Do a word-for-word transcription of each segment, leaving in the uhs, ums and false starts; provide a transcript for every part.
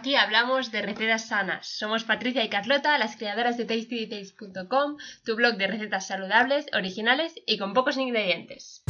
aquí hablamos de recetas sanas. Somos Patricia y Carlota, las creadoras de tasty details punto com, tu blog de recetas saludables, originales y con pocos ingredientes.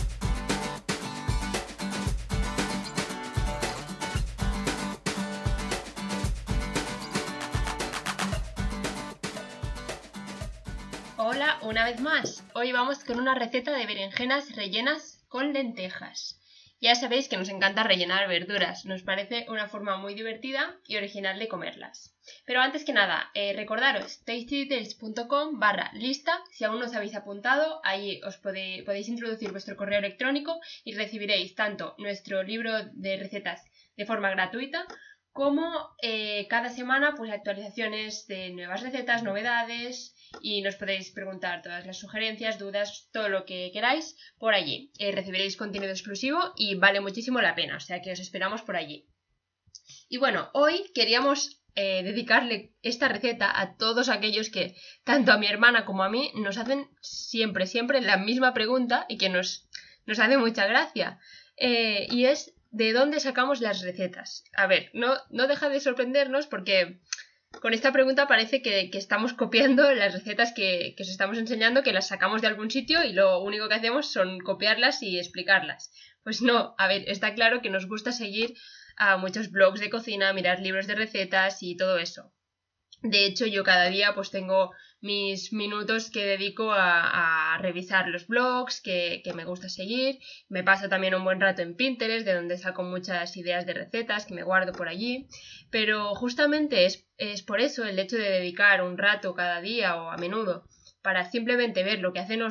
Hola, una vez más. Hoy vamos con una receta de berenjenas rellenas con lentejas. Ya sabéis que nos encanta rellenar verduras, nos parece una forma muy divertida y original de comerlas. Pero antes que nada, eh, recordaros tasty details punto com barra lista, si aún no os habéis apuntado, ahí os podéis, podéis introducir vuestro correo electrónico y recibiréis tanto nuestro libro de recetas de forma gratuita, como eh, cada semana pues actualizaciones de nuevas recetas, novedades, y nos podéis preguntar todas las sugerencias, dudas, todo lo que queráis por allí. Eh, recibiréis contenido exclusivo y vale muchísimo la pena, o sea que os esperamos por allí. Y bueno, hoy queríamos eh, dedicarle esta receta a todos aquellos que, tanto a mi hermana como a mí, nos hacen siempre, siempre la misma pregunta y que nos, nos hace mucha gracia. Eh, y es, ¿de dónde sacamos las recetas? A ver, no, no deja de sorprendernos porque con esta pregunta parece que, que estamos copiando las recetas que, que os estamos enseñando, que las sacamos de algún sitio y lo único que hacemos son copiarlas y explicarlas. Pues no, a ver, está claro que nos gusta seguir a muchos blogs de cocina, mirar libros de recetas y todo eso. De hecho, yo cada día pues tengo mis minutos que dedico a, a revisar los blogs que, que me gusta seguir. Me paso también un buen rato en Pinterest, de donde saco muchas ideas de recetas que me guardo por allí. Pero justamente es, es por eso el hecho de dedicar un rato cada día o a menudo para simplemente ver lo que hacen,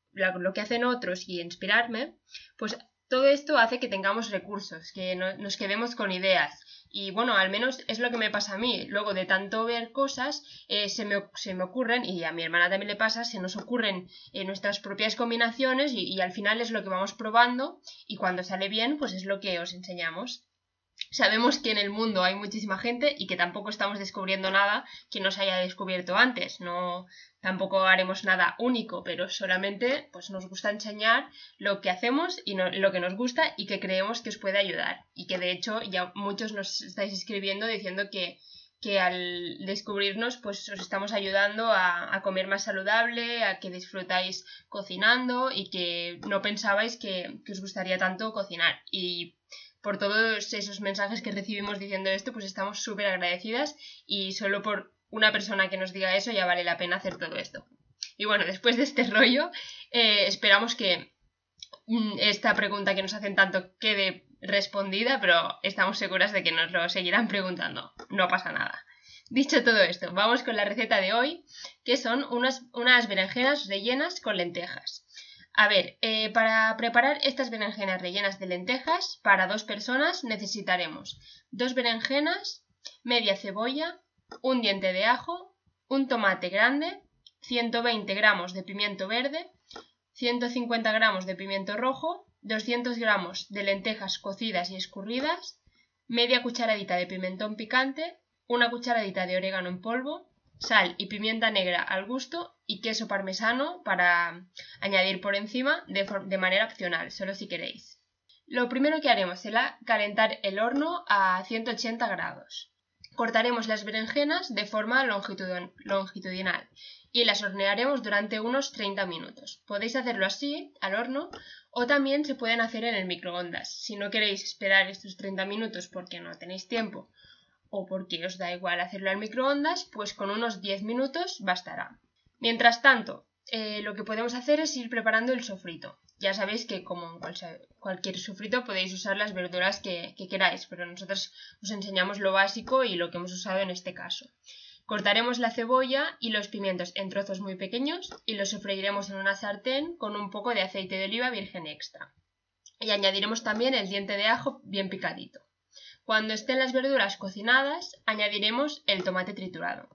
lo que hacen otros y inspirarme, pues todo esto hace que tengamos recursos, que no, nos quedemos con ideas. Y bueno, al menos es lo que me pasa a mí. Luego de tanto ver cosas, eh, se, me, se me ocurren, y a mi hermana también le pasa, se nos ocurren eh, nuestras propias combinaciones y, y al final es lo que vamos probando y cuando sale bien, pues es lo que os enseñamos. Sabemos que en el mundo hay muchísima gente y que tampoco estamos descubriendo nada que no se haya descubierto antes. No, tampoco haremos nada único, pero solamente pues nos gusta enseñar lo que hacemos y no, lo que nos gusta y que creemos que os puede ayudar. Y que de hecho ya muchos nos estáis escribiendo diciendo que, que al descubrirnos pues os estamos ayudando a, a comer más saludable, a que disfrutáis cocinando y que no pensabais que, que os gustaría tanto cocinar. Y por todos esos mensajes que recibimos diciendo esto, pues estamos súper agradecidas y solo por una persona que nos diga eso ya vale la pena hacer todo esto. Y bueno, después de este rollo, eh, esperamos que mm, esta pregunta que nos hacen tanto quede respondida, pero estamos seguras de que nos lo seguirán preguntando. No pasa nada. Dicho todo esto, vamos con la receta de hoy, que son unas, unas berenjenas rellenas con lentejas. A ver, eh, para preparar estas berenjenas rellenas de lentejas, para dos personas necesitaremos dos berenjenas, media cebolla, un diente de ajo, un tomate grande, ciento veinte gramos de pimiento verde, ciento cincuenta gramos de pimiento rojo, doscientos gramos de lentejas cocidas y escurridas, media cucharadita de pimentón picante, una cucharadita de orégano en polvo, sal y pimienta negra al gusto y queso parmesano para añadir por encima de, de manera opcional, solo si queréis. Lo primero que haremos será calentar el horno a ciento ochenta grados. Cortaremos las berenjenas de forma longitudinal y las hornearemos durante unos treinta minutos. Podéis hacerlo así, al horno, o también se pueden hacer en el microondas. Si no queréis esperar estos treinta minutos porque no tenéis tiempo o porque os da igual hacerlo al microondas, pues con unos diez minutos bastará. Mientras tanto, eh, lo que podemos hacer es ir preparando el sofrito. Ya sabéis que como en cual, cualquier sofrito podéis usar las verduras que, que queráis, pero nosotros os enseñamos lo básico y lo que hemos usado en este caso. Cortaremos la cebolla y los pimientos en trozos muy pequeños y los sofreiremos en una sartén con un poco de aceite de oliva virgen extra. Y añadiremos también el diente de ajo bien picadito. Cuando estén las verduras cocinadas, añadiremos el tomate triturado.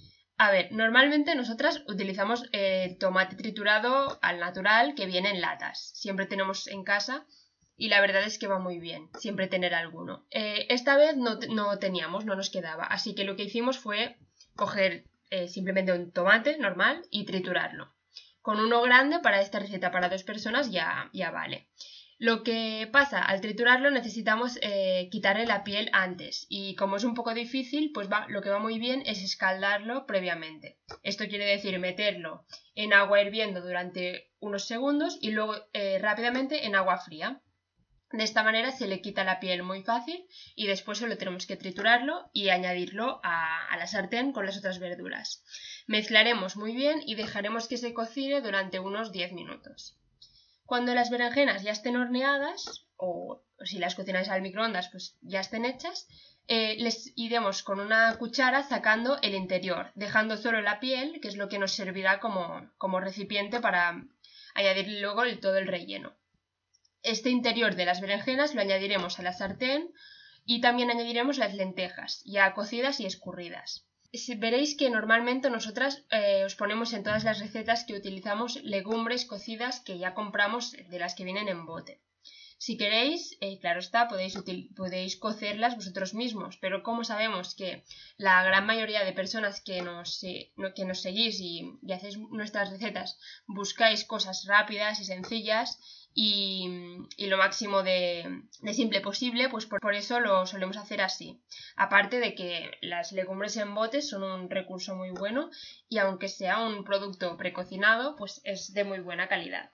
A ver, normalmente nosotras utilizamos eh, tomate triturado al natural que viene en latas. Siempre tenemos en casa y la verdad es que va muy bien, siempre tener alguno. Eh, esta vez no, no teníamos, no nos quedaba, así que lo que hicimos fue coger eh, simplemente un tomate normal y triturarlo. Con uno grande para esta receta para dos personas ya, ya vale. Lo que pasa, al triturarlo necesitamos eh, quitarle la piel antes y como es un poco difícil, pues va, lo que va muy bien es escaldarlo previamente. Esto quiere decir meterlo en agua hirviendo durante unos segundos y luego eh, rápidamente en agua fría. De esta manera se le quita la piel muy fácil y después solo tenemos que triturarlo y añadirlo a, a la sartén con las otras verduras. Mezclaremos muy bien y dejaremos que se cocine durante unos diez minutos. Cuando las berenjenas ya estén horneadas, o, o si las cocináis al microondas, pues ya estén hechas, eh, les iremos con una cuchara sacando el interior, dejando solo la piel, que es lo que nos servirá como, como recipiente para añadir luego el, todo el relleno. Este interior de las berenjenas lo añadiremos a la sartén y también añadiremos las lentejas, ya cocidas y escurridas. Veréis que normalmente nosotras eh, os ponemos en todas las recetas que utilizamos legumbres cocidas que ya compramos de las que vienen en bote. Si queréis, eh, claro está, podéis, podéis cocerlas vosotros mismos, pero como sabemos que la gran mayoría de personas que nos, eh, que nos seguís y, y hacéis nuestras recetas buscáis cosas rápidas y sencillas y, y lo máximo de, de simple posible, pues por, por eso lo solemos hacer así. Aparte de que las legumbres en botes son un recurso muy bueno y aunque sea un producto precocinado, pues es de muy buena calidad.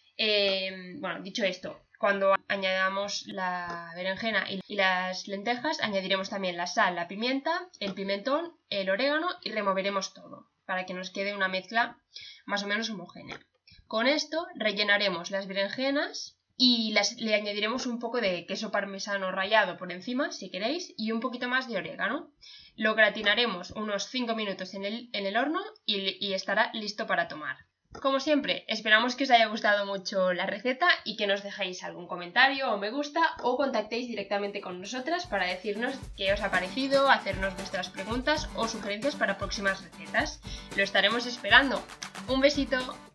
Eh, bueno, dicho esto, cuando añadamos la berenjena y las lentejas, añadiremos también la sal, la pimienta, el pimentón, el orégano y removeremos todo para que nos quede una mezcla más o menos homogénea. Con esto rellenaremos las berenjenas y las, le añadiremos un poco de queso parmesano rallado por encima, si queréis, y un poquito más de orégano. Lo gratinaremos unos cinco minutos en el, en el horno y, y estará listo para tomar. Como siempre, esperamos que os haya gustado mucho la receta y que nos dejéis algún comentario o me gusta o contactéis directamente con nosotras para decirnos qué os ha parecido, hacernos vuestras preguntas o sugerencias para próximas recetas. Lo estaremos esperando. ¡Un besito!